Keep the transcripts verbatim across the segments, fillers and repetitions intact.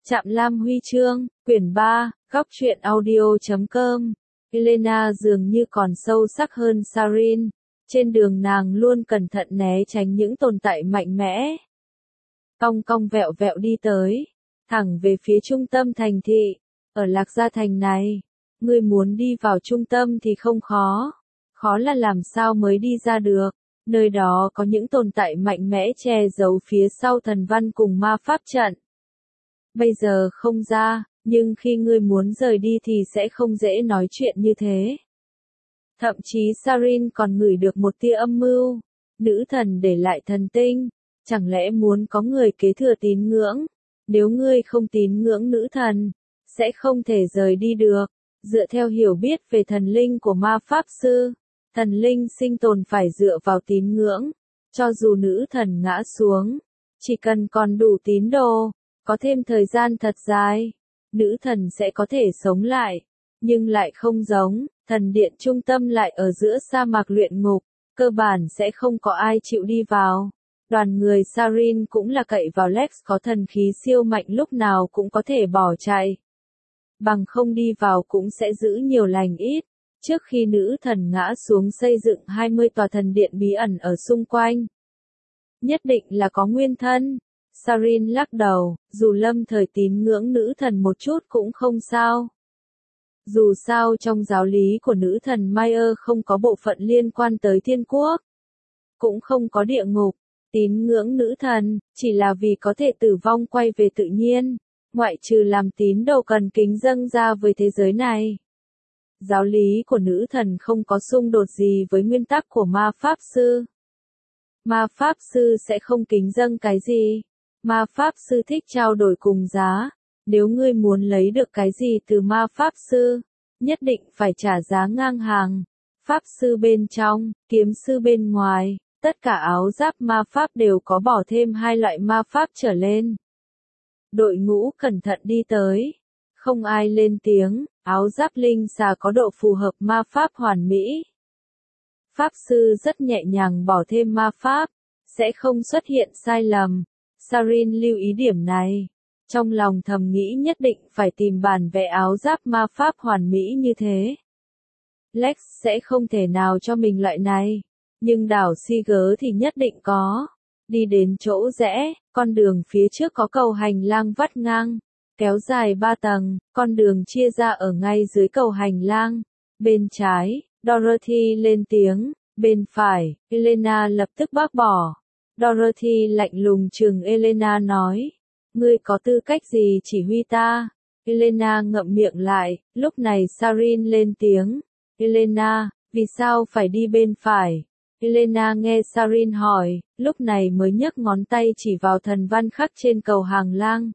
Trạm Lam Huy chương, quyển ba, góc truyện audio chấm com. Elena dường như còn sâu sắc hơn Sarin. Trên đường nàng luôn cẩn thận né tránh những tồn tại mạnh mẽ. Cong cong vẹo vẹo đi tới, thẳng về phía trung tâm thành thị. Ở Lạc Gia Thành này, ngươi muốn đi vào trung tâm thì không khó. Khó là làm sao mới đi ra được. Nơi đó có những tồn tại mạnh mẽ che giấu phía sau thần văn cùng ma pháp trận. Bây giờ không ra, nhưng khi ngươi muốn rời đi thì sẽ không dễ nói chuyện như thế. Thậm chí Sarin còn ngửi được một tia âm mưu. Nữ thần để lại thần tinh, chẳng lẽ muốn có người kế thừa tín ngưỡng? Nếu ngươi không tín ngưỡng nữ thần, sẽ không thể rời đi được. Dựa theo hiểu biết về thần linh của ma pháp sư, thần linh sinh tồn phải dựa vào tín ngưỡng. Cho dù nữ thần ngã xuống, chỉ cần còn đủ tín đồ, có thêm thời gian thật dài, nữ thần sẽ có thể sống lại. Nhưng lại không giống, thần điện trung tâm lại ở giữa sa mạc luyện ngục, cơ bản sẽ không có ai chịu đi vào. Đoàn người Sarin cũng là cậy vào Lex có thần khí siêu mạnh lúc nào cũng có thể bỏ chạy. Bằng không đi vào cũng sẽ giữ nhiều lành ít. Trước khi nữ thần ngã xuống xây dựng hai mươi tòa thần điện bí ẩn ở xung quanh. Nhất định là có nguyên thân. Sarin lắc đầu, dù lâm thời tín ngưỡng nữ thần một chút cũng không sao. Dù sao trong giáo lý của nữ thần Mayer không có bộ phận liên quan tới thiên quốc. Cũng không có địa ngục. Tín ngưỡng nữ thần, chỉ là vì có thể tử vong quay về tự nhiên. Ngoại trừ làm tín đồ cần kính dâng ra với thế giới này. Giáo lý của nữ thần không có xung đột gì với nguyên tắc của ma pháp sư. Ma pháp sư sẽ không kính dâng cái gì. Ma pháp sư thích trao đổi cùng giá. Nếu ngươi muốn lấy được cái gì từ ma pháp sư, nhất định phải trả giá ngang hàng. Pháp sư bên trong, kiếm sư bên ngoài, tất cả áo giáp ma pháp đều có bỏ thêm hai loại ma pháp trở lên. Đội ngũ cẩn thận đi tới. Không ai lên tiếng, áo giáp linh xà có độ phù hợp ma pháp hoàn mỹ. Pháp sư rất nhẹ nhàng bỏ thêm ma pháp, sẽ không xuất hiện sai lầm. Sarin lưu ý điểm này. Trong lòng thầm nghĩ nhất định phải tìm bản vẽ áo giáp ma pháp hoàn mỹ như thế. Lex sẽ không thể nào cho mình loại này. Nhưng đảo Seeger thì nhất định có. Đi đến chỗ rẽ, con đường phía trước có cầu hành lang vắt ngang. Kéo dài ba tầng, con đường chia ra ở ngay dưới cầu hành lang. Bên trái, Dorothy lên tiếng. Bên phải, Elena lập tức bác bỏ. Dorothy lạnh lùng trừng Elena nói. Ngươi có tư cách gì chỉ huy ta? Elena ngậm miệng lại, lúc này Sarin lên tiếng. Elena, vì sao phải đi bên phải? Elena nghe Sarin hỏi, lúc này mới nhấc ngón tay chỉ vào thần văn khắc trên cầu hàng lang.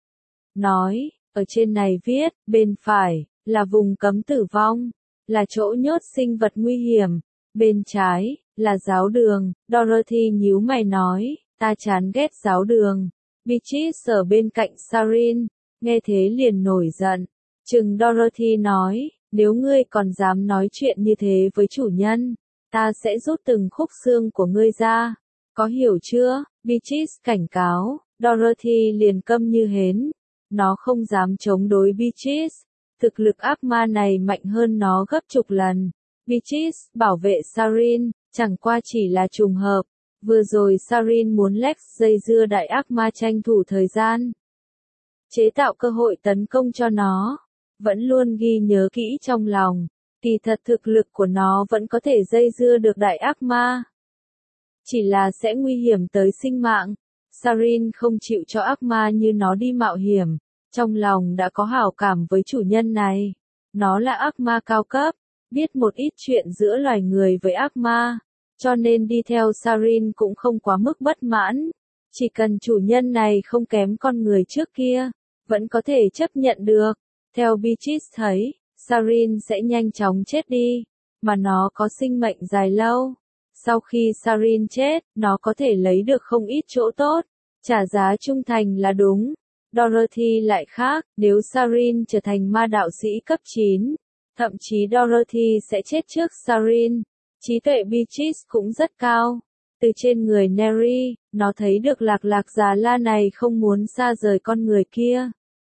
Nói, ở trên này viết, bên phải, là vùng cấm tử vong, là chỗ nhốt sinh vật nguy hiểm. Bên trái, là giáo đường. Dorothy nhíu mày nói, ta chán ghét giáo đường. Beatrice ở bên cạnh Sarin, nghe thế liền nổi giận. Trừng Dorothy nói, nếu ngươi còn dám nói chuyện như thế với chủ nhân, ta sẽ rút từng khúc xương của ngươi ra. Có hiểu chưa? Beatrice cảnh cáo. Dorothy liền câm như hến. Nó không dám chống đối Beatrice. Thực lực ác ma này mạnh hơn nó gấp chục lần. Beatrice bảo vệ Sarin, chẳng qua chỉ là trùng hợp. Vừa rồi Sarin muốn Lex dây dưa đại ác ma tranh thủ thời gian. Chế tạo cơ hội tấn công cho nó. Vẫn luôn ghi nhớ kỹ trong lòng. Kỳ thật thực lực của nó vẫn có thể dây dưa được đại ác ma. Chỉ là sẽ nguy hiểm tới sinh mạng. Sarin không chịu cho ác ma như nó đi mạo hiểm. Trong lòng đã có hảo cảm với chủ nhân này. Nó là ác ma cao cấp. Biết một ít chuyện giữa loài người với ác ma. Cho nên đi theo Sarin cũng không quá mức bất mãn. Chỉ cần chủ nhân này không kém con người trước kia, vẫn có thể chấp nhận được. Theo Beatrice thấy, Sarin sẽ nhanh chóng chết đi, mà nó có sinh mệnh dài lâu. Sau khi Sarin chết, nó có thể lấy được không ít chỗ tốt, trả giá trung thành là đúng. Dorothy lại khác, nếu Sarin trở thành ma đạo sĩ cấp chín, thậm chí Dorothy sẽ chết trước Sarin. Trí tuệ Beatrice cũng rất cao. Từ trên người Neri, nó thấy được lạc lạc già la này không muốn xa rời con người kia.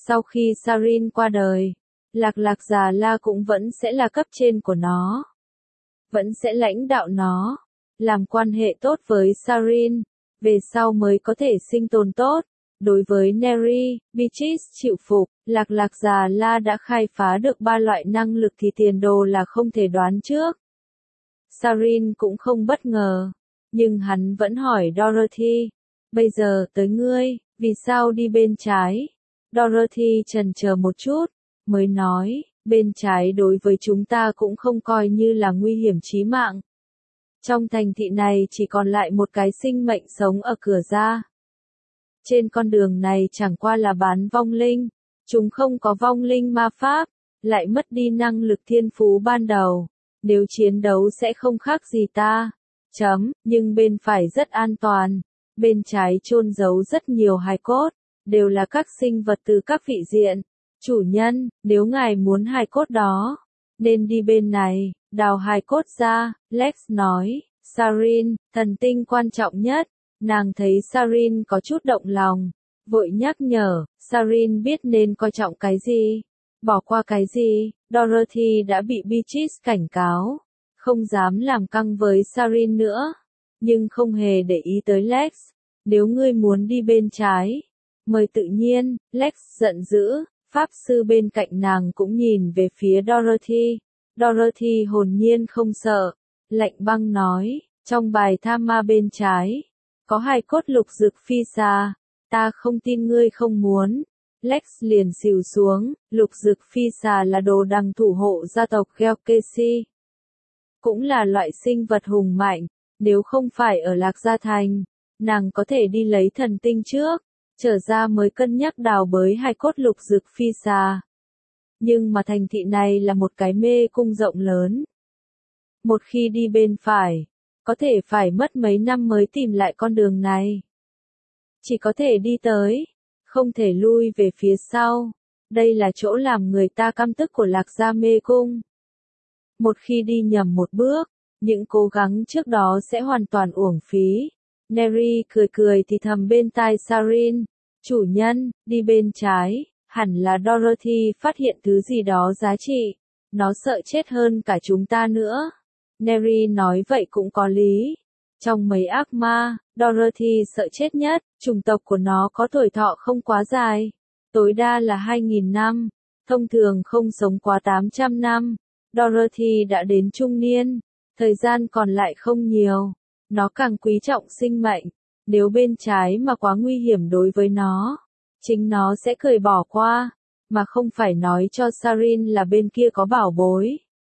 Sau khi Sarin qua đời, Lạc Lạc Già La cũng vẫn sẽ là cấp trên của nó. Vẫn sẽ lãnh đạo nó, làm quan hệ tốt với Sarin, về sau mới có thể sinh tồn tốt. Đối với Neri, Beatrice chịu phục, Lạc Lạc Già La đã khai phá được ba loại năng lực thì tiền đồ là không thể đoán trước. Sarin cũng không bất ngờ, nhưng hắn vẫn hỏi Dorothy, bây giờ tới ngươi, vì sao đi bên trái? Dorothy chần chờ một chút, mới nói, bên trái đối với chúng ta cũng không coi như là nguy hiểm chí mạng. Trong thành thị này chỉ còn lại một cái sinh mệnh sống ở cửa ra. Trên con đường này chẳng qua là bán vong linh, chúng không có vong linh ma pháp, lại mất đi năng lực thiên phú ban đầu. Nếu chiến đấu sẽ không khác gì ta. Chấm, nhưng bên phải rất an toàn. Bên trái chôn giấu rất nhiều hài cốt, đều là các sinh vật từ các vị diện. Chủ nhân, nếu ngài muốn hài cốt đó, nên đi bên này, đào hài cốt ra, Lex nói. Sarin, thần tinh quan trọng nhất. Nàng thấy Sarin có chút động lòng, vội nhắc nhở, Sarin biết nên coi trọng cái gì, bỏ qua cái gì. Dorothy đã bị Beatrice cảnh cáo, không dám làm căng với Sarin nữa, nhưng không hề để ý tới Lex. Nếu ngươi muốn đi bên trái, mời tự nhiên. Lex giận dữ, pháp sư bên cạnh nàng cũng nhìn về phía Dorothy. Dorothy hồn nhiên không sợ, lạnh băng nói, trong bài tham ma bên trái, có hài cốt lục dực phi xà, ta không tin ngươi không muốn. Lex liền xỉu xuống, lục dực phi xà là đồ đằng thủ hộ gia tộc Gelkesi. Cũng là loại sinh vật hùng mạnh, nếu không phải ở Lạc Gia Thành, nàng có thể đi lấy thần tinh trước, trở ra mới cân nhắc đào bới hài cốt lục dực phi xà. Nhưng mà thành thị này là một cái mê cung rộng lớn. Một khi đi bên phải, có thể phải mất mấy năm mới tìm lại con đường này. Chỉ có thể đi tới, không thể lui về phía sau. Đây là chỗ làm người ta căm tức của Lạc Gia mê cung. Một khi đi nhầm một bước, những cố gắng trước đó sẽ hoàn toàn uổng phí. Neri cười cười thì thầm bên tai Sarin, chủ nhân, đi bên trái. Hẳn là Dorothy phát hiện thứ gì đó giá trị. Nó sợ chết hơn cả chúng ta nữa. Neri nói vậy cũng có lý. Trong mấy ác ma, Dorothy sợ chết nhất, chủng tộc của nó có tuổi thọ không quá dài. Tối đa là hai nghìn năm, thông thường không sống quá tám trăm năm. Dorothy đã đến trung niên, thời gian còn lại không nhiều. Nó càng quý trọng sinh mệnh, nếu bên trái mà quá nguy hiểm đối với nó, chính nó sẽ cười bỏ qua, mà không phải nói cho Sarin là bên kia có bảo bối.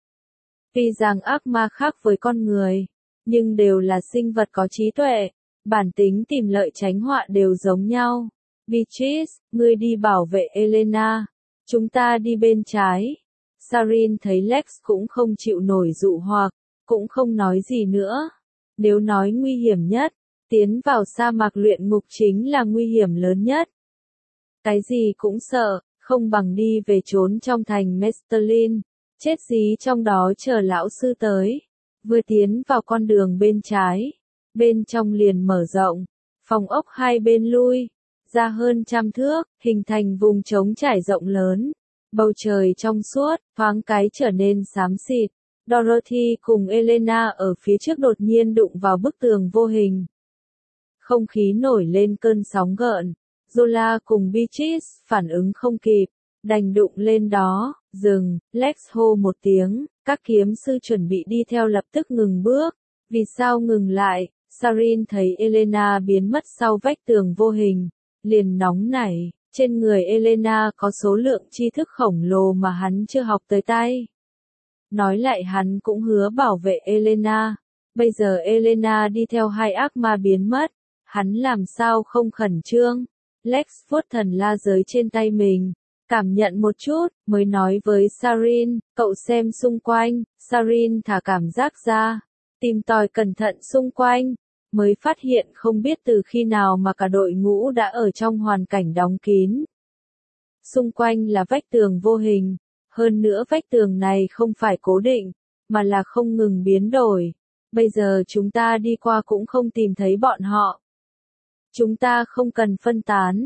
Tuy rằng ác ma khác với con người, nhưng đều là sinh vật có trí tuệ, bản tính tìm lợi tránh họa đều giống nhau. Beatrice, ngươi đi bảo vệ Elena, chúng ta đi bên trái. Sarin thấy Lex cũng không chịu nổi dụ hoặc, cũng không nói gì nữa. Nếu nói nguy hiểm nhất, tiến vào sa mạc luyện ngục chính là nguy hiểm lớn nhất. Cái gì cũng sợ, không bằng đi về trốn trong thành Mestelin, chết dí trong đó chờ lão sư tới. Vừa tiến vào con đường bên trái, bên trong liền mở rộng, phòng ốc hai bên lui ra hơn trăm thước, hình thành vùng trống trải rộng lớn. Bầu trời trong suốt, thoáng cái trở nên xám xịt. Dorothy cùng Elena ở phía trước đột nhiên đụng vào bức tường vô hình. Không khí nổi lên cơn sóng gợn. Zola cùng Beatrice phản ứng không kịp, đành đụng lên đó. Dừng, Lex hô một tiếng, các kiếm sư chuẩn bị đi theo lập tức ngừng bước. Vì sao ngừng lại? Sarin thấy Elena biến mất sau vách tường vô hình, liền nóng nảy. Trên người Elena có số lượng tri thức khổng lồ mà hắn chưa học tới tay. Nói lại hắn cũng hứa bảo vệ Elena. Bây giờ Elena đi theo hai ác ma biến mất, hắn làm sao không khẩn trương. Lex vuốt thần la giới trên tay mình, cảm nhận một chút, mới nói với Sarin, cậu xem xung quanh. Sarin thả cảm giác ra, tìm tòi cẩn thận xung quanh, mới phát hiện không biết từ khi nào mà cả đội ngũ đã ở trong hoàn cảnh đóng kín. Xung quanh là vách tường vô hình, hơn nữa vách tường này không phải cố định, mà là không ngừng biến đổi. Bây giờ chúng ta đi qua cũng không tìm thấy bọn họ. Chúng ta không cần phân tán,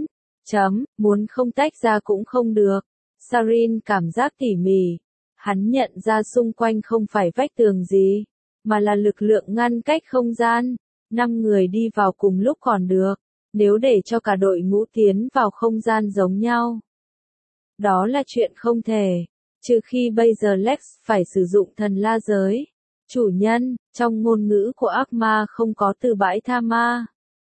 Chấm, muốn không tách ra cũng không được. Sarin cảm giác tỉ mỉ. Hắn nhận ra xung quanh không phải vách tường gì, mà là lực lượng ngăn cách không gian. Năm người đi vào cùng lúc còn được, nếu để cho cả đội ngũ tiến vào không gian giống nhau. Đó là chuyện không thể, trừ khi bây giờ Lex phải sử dụng thần la giới. Chủ nhân, trong ngôn ngữ của ác ma không có từ bãi tha ma.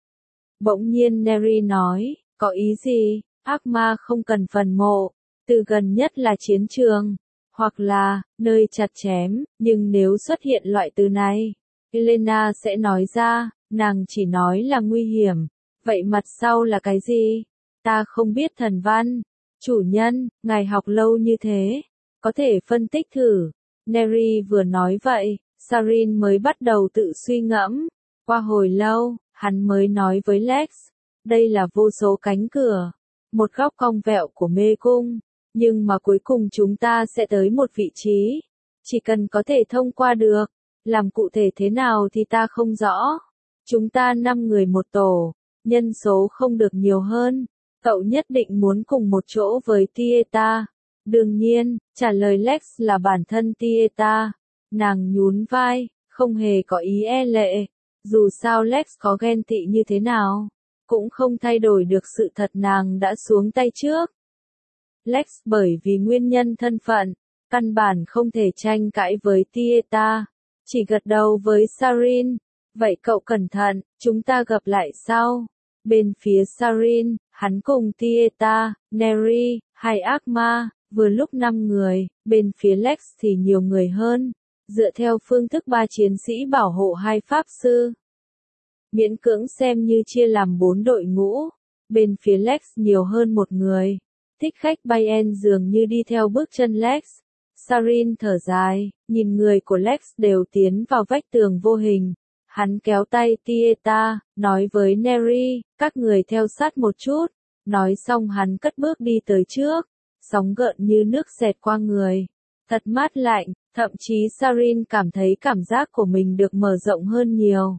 Bỗng nhiên Neri nói, có ý gì, ác ma không cần phần mộ, từ gần nhất là chiến trường, hoặc là, nơi chặt chém, nhưng nếu xuất hiện loại từ này, Elena sẽ nói ra, nàng chỉ nói là nguy hiểm, vậy mặt sau là cái gì? Ta không biết thần văn. Chủ nhân, ngài học lâu như thế, có thể phân tích thử. Neri vừa nói vậy, Sarin mới bắt đầu tự suy ngẫm. Qua hồi lâu, hắn mới nói với Lex, đây là vô số cánh cửa, một góc cong vẹo của mê cung, nhưng mà cuối cùng chúng ta sẽ tới một vị trí, chỉ cần có thể thông qua được, làm cụ thể thế nào thì ta không rõ. Chúng ta năm người một tổ, nhân số không được nhiều hơn, cậu nhất định muốn cùng một chỗ với Tieta. Đương nhiên, trả lời Lex là bản thân Tieta. Nàng nhún vai, không hề có ý e lệ. Dù sao Lex có ghen tị như thế nào, cũng không thay đổi được sự thật nàng đã xuống tay trước. Lex bởi vì nguyên nhân thân phận, căn bản không thể tranh cãi với Tieta, chỉ gật đầu với Sarin. Vậy cậu cẩn thận, chúng ta gặp lại sau. Bên phía Sarin, hắn cùng Tieta, Neri, hai ác ma, vừa lúc năm người, bên phía Lex thì nhiều người hơn, dựa theo phương thức ba chiến sĩ bảo hộ hai pháp sư. Miễn cưỡng xem như chia làm bốn đội ngũ, bên phía Lex nhiều hơn một người. Thích khách Bayern dường như đi theo bước chân Lex. Sarin thở dài, nhìn người của Lex đều tiến vào vách tường vô hình. Hắn kéo tay Tieta, nói với Neri, các người theo sát một chút. Nói xong hắn cất bước đi tới trước, sóng gợn như nước xẹt qua người. Thật mát lạnh, thậm chí Sarin cảm thấy cảm giác của mình được mở rộng hơn nhiều.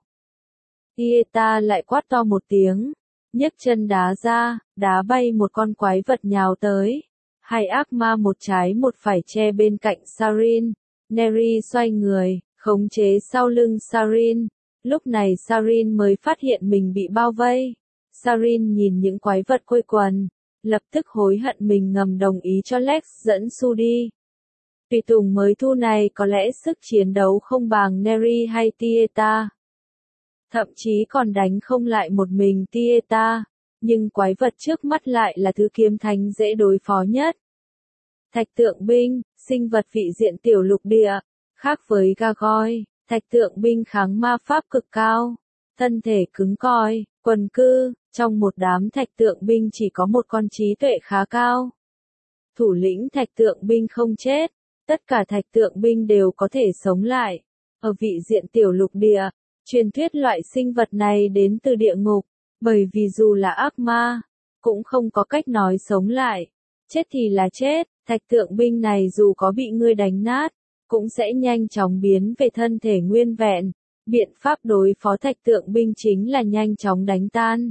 Tieta lại quát to một tiếng, nhấc chân đá ra, đá bay một con quái vật nhào tới. Hai ác ma một trái một phải che bên cạnh Sarin. Neri xoay người, khống chế sau lưng Sarin. Lúc này Sarin mới phát hiện mình bị bao vây. Sarin nhìn những quái vật quây quần, lập tức hối hận mình ngầm đồng ý cho Lex dẫn Su đi. Tùy tùng mới thu này có lẽ sức chiến đấu không bằng Neri hay Tieta. Thậm chí còn đánh không lại một mình Tieta, nhưng quái vật trước mắt lại là thứ kiếm thánh dễ đối phó nhất. Thạch tượng binh, sinh vật vị diện tiểu lục địa, khác với Gargoyle, thạch tượng binh kháng ma pháp cực cao, thân thể cứng cỏi, quần cư, trong một đám thạch tượng binh chỉ có một con trí tuệ khá cao. Thủ lĩnh thạch tượng binh không chết, tất cả thạch tượng binh đều có thể sống lại. Ở vị diện tiểu lục địa, truyền thuyết loại sinh vật này đến từ địa ngục, bởi vì dù là ác ma, cũng không có cách nói sống lại. Chết thì là chết, thạch tượng binh này dù có bị ngươi đánh nát, cũng sẽ nhanh chóng biến về thân thể nguyên vẹn. Biện pháp đối phó thạch tượng binh chính là nhanh chóng đánh tan.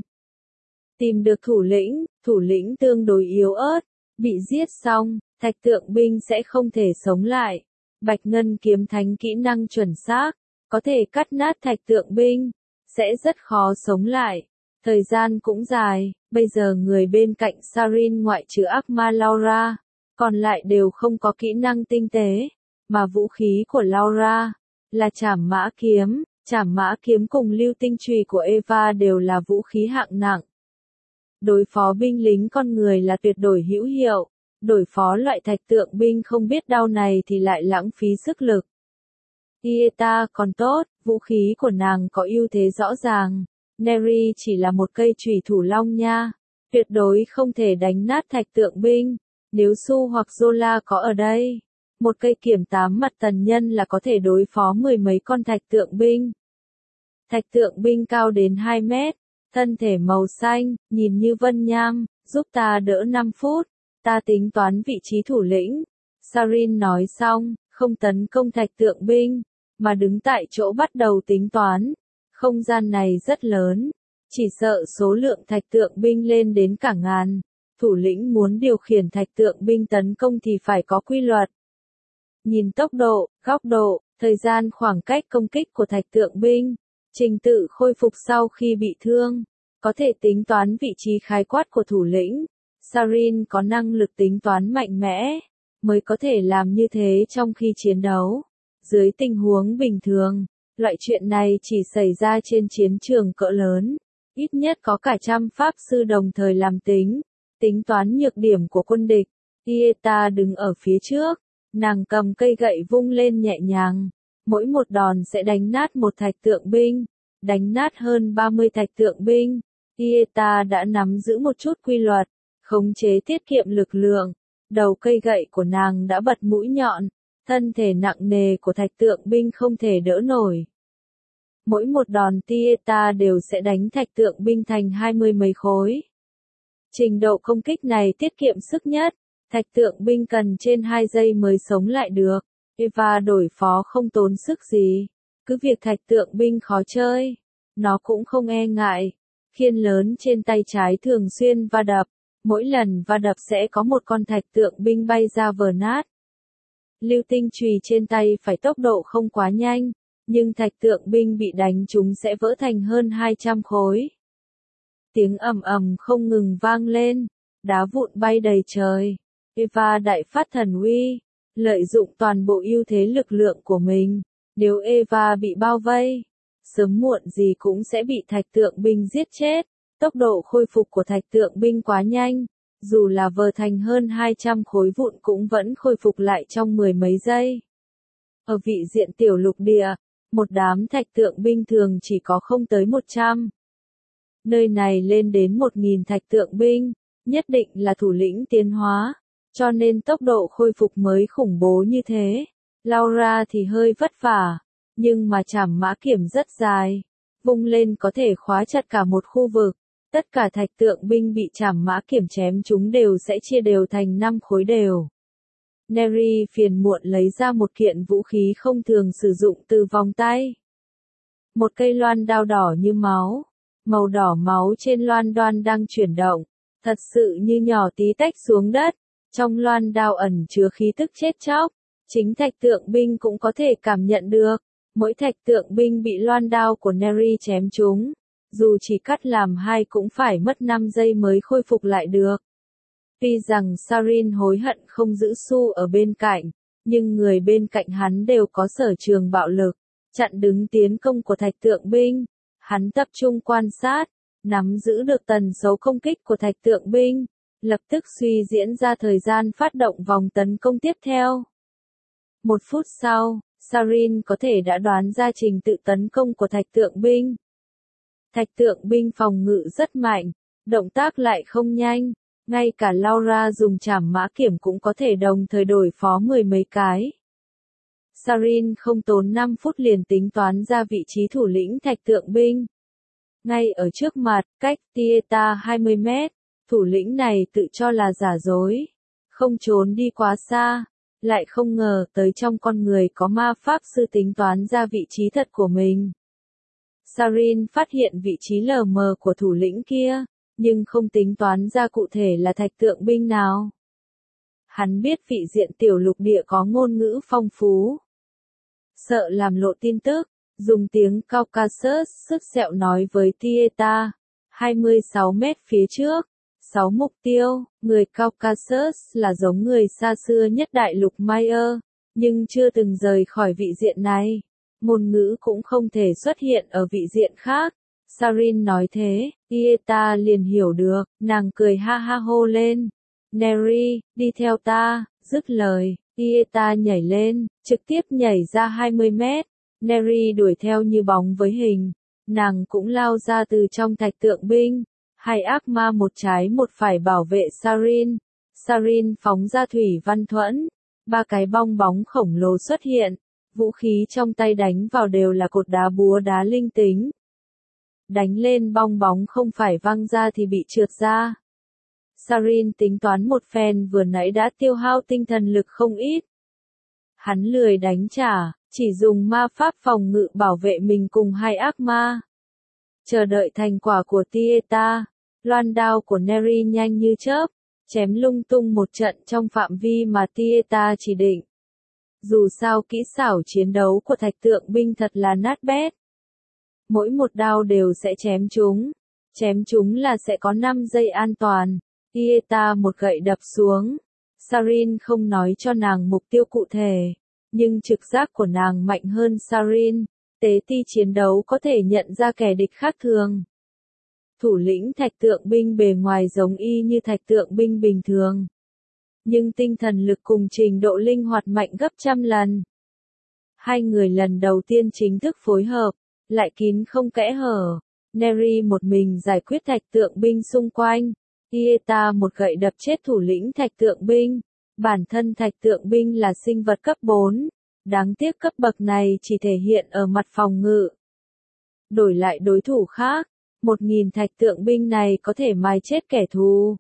Tìm được thủ lĩnh, thủ lĩnh tương đối yếu ớt, bị giết xong, thạch tượng binh sẽ không thể sống lại. Bạch ngân kiếm thánh kỹ năng chuẩn xác, có thể cắt nát thạch tượng binh, sẽ rất khó sống lại. Thời gian cũng dài, bây giờ người bên cạnh Sarin ngoại trừ ác ma Laura, còn lại đều không có kỹ năng tinh tế, mà vũ khí của Laura là trảm mã kiếm, trảm mã kiếm cùng lưu tinh chùy của Eva đều là vũ khí hạng nặng. Đối phó binh lính con người là tuyệt đối hữu hiệu, đối phó loại thạch tượng binh không biết đau này thì lại lãng phí sức lực. Tieta còn tốt, vũ khí của nàng có ưu thế rõ ràng. Neri chỉ là một cây chùy thủ long nha, tuyệt đối không thể đánh nát thạch tượng binh. Nếu Su hoặc Zola có ở đây, một cây kiểm tám mặt tần nhân là có thể đối phó mười mấy con thạch tượng binh. Thạch tượng binh cao đến hai mét, thân thể màu xanh, nhìn như vân nham, giúp ta đỡ năm phút, ta tính toán vị trí thủ lĩnh. Sarin nói xong, không tấn công thạch tượng binh, mà đứng tại chỗ bắt đầu tính toán. Không gian này rất lớn, Chỉ sợ số lượng thạch tượng binh lên đến cả ngàn. Thủ lĩnh muốn điều khiển thạch tượng binh tấn công thì phải có quy luật. Nhìn tốc độ, góc độ, thời gian khoảng cách công kích của thạch tượng binh, trình tự khôi phục sau khi bị thương, có thể tính toán vị trí khái quát của thủ lĩnh. Sarin có năng lực tính toán mạnh mẽ, mới có thể làm như thế trong khi chiến đấu. Dưới tình huống bình thường, loại chuyện này chỉ xảy ra trên chiến trường cỡ lớn. Ít nhất có cả trăm pháp sư đồng thời làm tính, tính toán nhược điểm của quân địch. Tieta đứng ở phía trước, nàng cầm cây gậy vung lên nhẹ nhàng. Mỗi một đòn sẽ đánh nát một thạch tượng binh, đánh nát hơn ba mươi thạch tượng binh. Tieta đã nắm giữ một chút quy luật, khống chế tiết kiệm lực lượng. Đầu cây gậy của nàng đã bật mũi nhọn, thân thể nặng nề của thạch tượng binh không thể đỡ nổi. Mỗi một đòn Tieta đều sẽ đánh thạch tượng binh thành hai mươi mấy khối. Trình độ công kích này tiết kiệm sức nhất, thạch tượng binh cần trên hai giây mới sống lại được. Eva đổi phó không tốn sức gì, cứ việc thạch tượng binh khó chơi, nó cũng không e ngại. Khiên lớn trên tay trái thường xuyên va đập, mỗi lần va đập sẽ có một con thạch tượng binh bay ra vỡ nát. Lưu tinh chùy trên tay phải tốc độ không quá nhanh, nhưng thạch tượng binh bị đánh chúng sẽ vỡ thành hơn hai trăm khối. Tiếng ầm ầm không ngừng vang lên, đá vụn bay đầy trời. Eva đại phát thần uy, lợi dụng toàn bộ ưu thế lực lượng của mình. Nếu Eva bị bao vây, sớm muộn gì cũng sẽ bị thạch tượng binh giết chết. Tốc độ khôi phục của thạch tượng binh quá nhanh, dù là vỡ thành hơn hai trăm khối vụn cũng vẫn khôi phục lại trong mười mấy giây. Ở vị diện tiểu lục địa, một đám thạch tượng binh thường chỉ có không tới một trăm. Nơi này lên đến một nghìn thạch tượng binh, nhất định là thủ lĩnh tiến hóa, cho nên tốc độ khôi phục mới khủng bố như thế. Laura thì hơi vất vả, nhưng mà chảm mã kiểm rất dài, vung lên có thể khóa chặt cả một khu vực. Tất cả thạch tượng binh bị chảm mã kiểm chém chúng đều sẽ chia đều thành năm khối đều. Neri phiền muộn lấy ra một kiện vũ khí không thường sử dụng từ vòng tay. Một cây loan đao đỏ như máu, màu đỏ máu trên loan đoan đang chuyển động, thật sự như nhỏ tí tách xuống đất, trong loan đao ẩn chứa khí tức chết chóc, chính thạch tượng binh cũng có thể cảm nhận được, mỗi thạch tượng binh bị loan đao của Neri chém trúng, dù chỉ cắt làm hai cũng phải mất năm giây mới khôi phục lại được. Tuy rằng Sarin hối hận không giữ Su ở bên cạnh, nhưng người bên cạnh hắn đều có sở trường bạo lực, chặn đứng tiến công của thạch tượng binh. Hắn tập trung quan sát, nắm giữ được tần số công kích của thạch tượng binh, lập tức suy diễn ra thời gian phát động vòng tấn công tiếp theo. Một phút sau, Sarin có thể đã đoán ra trình tự tấn công của thạch tượng binh. Thạch tượng binh phòng ngự rất mạnh, động tác lại không nhanh, ngay cả Laura dùng chảm mã kiểm cũng có thể đồng thời đổi phó mười mấy cái. Sarin không tốn năm phút liền tính toán ra vị trí thủ lĩnh thạch tượng binh. Ngay ở trước mặt, cách Tieta hai mươi mét, thủ lĩnh này tự cho là giả dối, không trốn đi quá xa, lại không ngờ tới trong con người có ma pháp sư tính toán ra vị trí thật của mình. Sarin phát hiện vị trí lờ mờ của thủ lĩnh kia, nhưng không tính toán ra cụ thể là thạch tượng binh nào. Hắn biết vị diện tiểu lục địa có ngôn ngữ phong phú. Sợ làm lộ tin tức, dùng tiếng Caucasus sức sẹo nói với Tieta, hai mươi sáu mét phía trước, sáu mục tiêu. Người Caucasus là giống người xa xưa nhất đại lục Maya, nhưng chưa từng rời khỏi vị diện này. Ngôn ngữ cũng không thể xuất hiện ở vị diện khác. Sarin nói thế, Tieta liền hiểu được, nàng cười ha ha hô lên. Neri, đi theo ta, dứt lời, Tieta nhảy lên, trực tiếp nhảy ra hai mươi mét. Neri đuổi theo như bóng với hình. Nàng cũng lao ra từ trong thạch tượng binh. Hai ác ma một trái một phải bảo vệ Sarin. Sarin phóng ra thủy văn thuẫn. Ba cái bong bóng khổng lồ xuất hiện. Vũ khí trong tay đánh vào đều là cột đá búa đá linh tính. Đánh lên bong bóng không phải văng ra thì bị trượt ra. Sarin tính toán một phen vừa nãy đã tiêu hao tinh thần lực không ít. Hắn lười đánh trả, chỉ dùng ma pháp phòng ngự bảo vệ mình cùng hai ác ma. chờ đợi thành quả của Tieta. Loan đao của Neri nhanh như chớp, chém lung tung một trận trong phạm vi mà Tieta chỉ định. Dù sao kỹ xảo chiến đấu của thạch tượng binh thật là nát bét. Mỗi một đao đều sẽ chém chúng. Chém chúng là sẽ có năm giây an toàn. Tieta một gậy đập xuống. Sarin không nói cho nàng mục tiêu cụ thể, nhưng trực giác của nàng mạnh hơn Sarin. Tế ti chiến đấu có thể nhận ra kẻ địch khác thường. Thủ lĩnh thạch tượng binh bề ngoài giống y như thạch tượng binh bình thường, nhưng tinh thần lực cùng trình độ linh hoạt mạnh gấp trăm lần. Hai người lần đầu tiên chính thức phối hợp, lại kín không kẽ hở. Neri một mình giải quyết thạch tượng binh xung quanh. Tieta một gậy đập chết thủ lĩnh thạch tượng binh. Bản thân thạch tượng binh là sinh vật cấp bốn. Đáng tiếc cấp bậc này chỉ thể hiện ở mặt phòng ngự. Đổi lại đối thủ khác, một nghìn thạch tượng binh này có thể mài chết kẻ thù.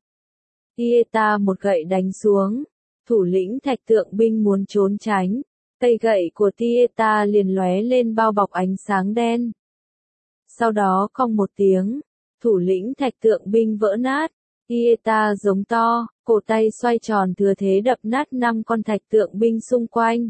Tieta một gậy đánh xuống. Thủ lĩnh thạch tượng binh muốn trốn tránh. Cây gậy của Tieta liền lóe lên bao bọc ánh sáng đen. Sau đó cong một tiếng, thủ lĩnh thạch tượng binh vỡ nát. Tieta giống to, cổ tay xoay tròn thừa thế đập nát năm con thạch tượng binh xung quanh.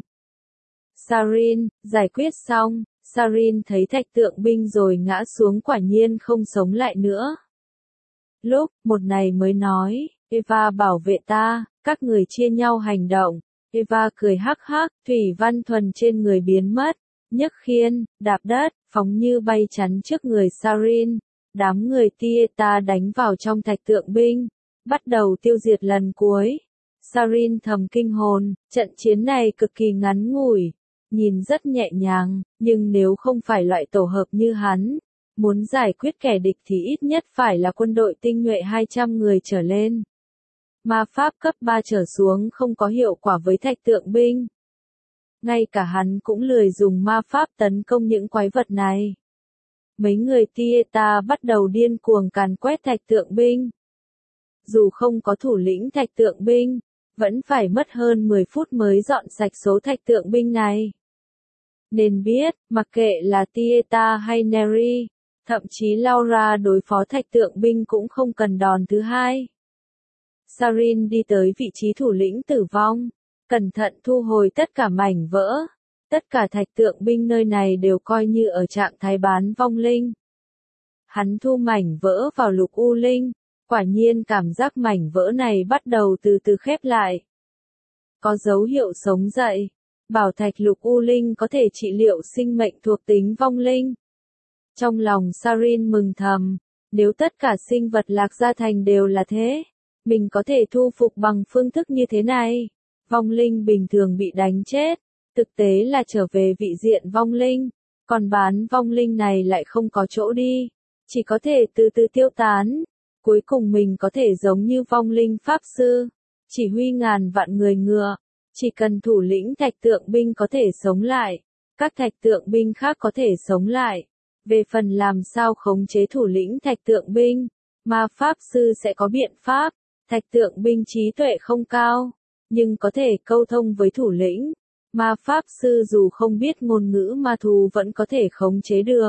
Sarin, giải quyết xong, Sarin thấy thạch tượng binh rồi ngã xuống, quả nhiên không sống lại nữa. Lúc, một này mới nói, Eva bảo vệ ta, các người chia nhau hành động. Eva cười hắc hắc, thủy văn thuần trên người biến mất, nhấc khiên, đạp đất, phóng như bay chắn trước người Sarin. Đám người Tieta đánh vào trong thạch tượng binh, bắt đầu tiêu diệt lần cuối. Sarin thầm kinh hồn, trận chiến này cực kỳ ngắn ngủi, nhìn rất nhẹ nhàng, nhưng nếu không phải loại tổ hợp như hắn, muốn giải quyết kẻ địch thì ít nhất phải là quân đội tinh nhuệ hai trăm người trở lên. Ma pháp cấp ba trở xuống không có hiệu quả với thạch tượng binh. Ngay cả hắn cũng lười dùng ma pháp tấn công những quái vật này. Mấy người Tieta bắt đầu điên cuồng càn quét thạch tượng binh. Dù không có thủ lĩnh thạch tượng binh, vẫn phải mất hơn mười phút mới dọn sạch số thạch tượng binh này. Nên biết, mặc kệ là Tieta hay Neri, thậm chí Laura đối phó thạch tượng binh cũng không cần đòn thứ hai. Sarin đi tới vị trí thủ lĩnh tử vong, cẩn thận thu hồi tất cả mảnh vỡ. Tất cả thạch tượng binh nơi này đều coi như ở trạng thái bán vong linh. Hắn thu mảnh vỡ vào lục u linh, quả nhiên cảm giác mảnh vỡ này bắt đầu từ từ khép lại. Có dấu hiệu sống dậy, bảo thạch lục u linh có thể trị liệu sinh mệnh thuộc tính vong linh. Trong lòng Sarin mừng thầm, nếu tất cả sinh vật Lạc Gia Thành đều là thế, mình có thể thu phục bằng phương thức như thế này. Vong linh bình thường bị đánh chết, thực tế là trở về vị diện vong linh, còn bán vong linh này lại không có chỗ đi, chỉ có thể từ từ tiêu tán. Cuối cùng mình có thể giống như vong linh pháp sư, chỉ huy ngàn vạn người ngựa, chỉ cần thủ lĩnh thạch tượng binh có thể sống lại, các thạch tượng binh khác có thể sống lại. Về phần làm sao khống chế thủ lĩnh thạch tượng binh, ma pháp sư sẽ có biện pháp. Thạch tượng binh trí tuệ không cao, nhưng có thể câu thông với thủ lĩnh. Ma pháp sư dù không biết ngôn ngữ ma thú vẫn có thể khống chế được.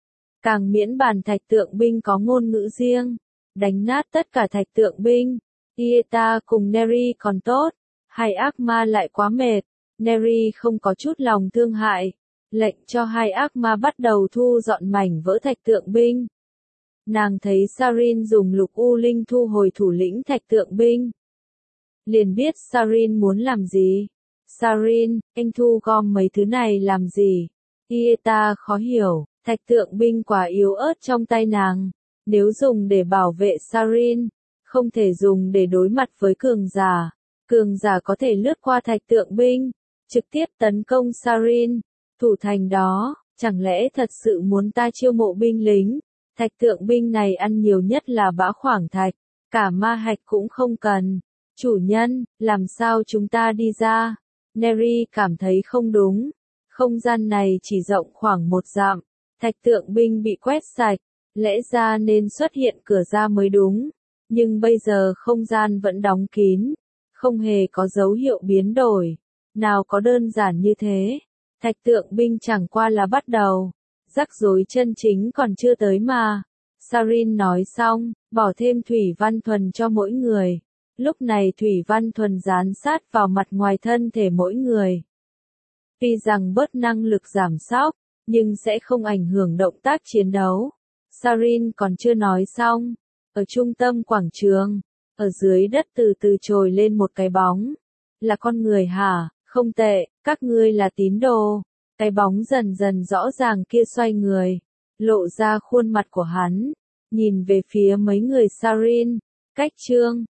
Càng miễn bàn thạch tượng binh có ngôn ngữ riêng, đánh nát tất cả thạch tượng binh. Tieta cùng Neri còn tốt, hai ác ma lại quá mệt. Neri không có chút lòng thương hại, lệnh cho hai ác ma bắt đầu thu dọn mảnh vỡ thạch tượng binh. Nàng thấy Sarin dùng lục u linh thu hồi thủ lĩnh thạch tượng binh, liền biết Sarin muốn làm gì. Sarin, anh thu gom mấy thứ này làm gì? Tieta khó hiểu, thạch tượng binh quả yếu ớt trong tay nàng. Nếu dùng để bảo vệ Sarin, không thể dùng để đối mặt với cường giả. Cường giả có thể lướt qua thạch tượng binh, trực tiếp tấn công Sarin. Thủ thành đó, chẳng lẽ thật sự muốn ta chiêu mộ binh lính? Thạch tượng binh này ăn nhiều nhất là bã khoáng thạch, cả ma hạch cũng không cần. Chủ nhân, làm sao chúng ta đi ra? Neri cảm thấy không đúng. Không gian này chỉ rộng khoảng một dặm, thạch tượng binh bị quét sạch, lẽ ra nên xuất hiện cửa ra mới đúng. Nhưng bây giờ không gian vẫn đóng kín, không hề có dấu hiệu biến đổi. Nào có đơn giản như thế. Thạch tượng binh chẳng qua là bắt đầu. Rắc rối chân chính còn chưa tới mà. Sarin nói xong, bỏ thêm thủy văn thuần cho mỗi người. Lúc này thủy văn thuần dán sát vào mặt ngoài thân thể mỗi người. Tuy rằng bớt năng lực giảm sóc, nhưng sẽ không ảnh hưởng động tác chiến đấu. Sarin còn chưa nói xong. Ở trung tâm quảng trường, ở dưới đất từ từ trồi lên một cái bóng. Là con người hả? Không tệ, các ngươi là tín đồ. Cái bóng dần dần rõ ràng kia xoay người, lộ ra khuôn mặt của hắn, nhìn về phía mấy người Sarin. Cách chương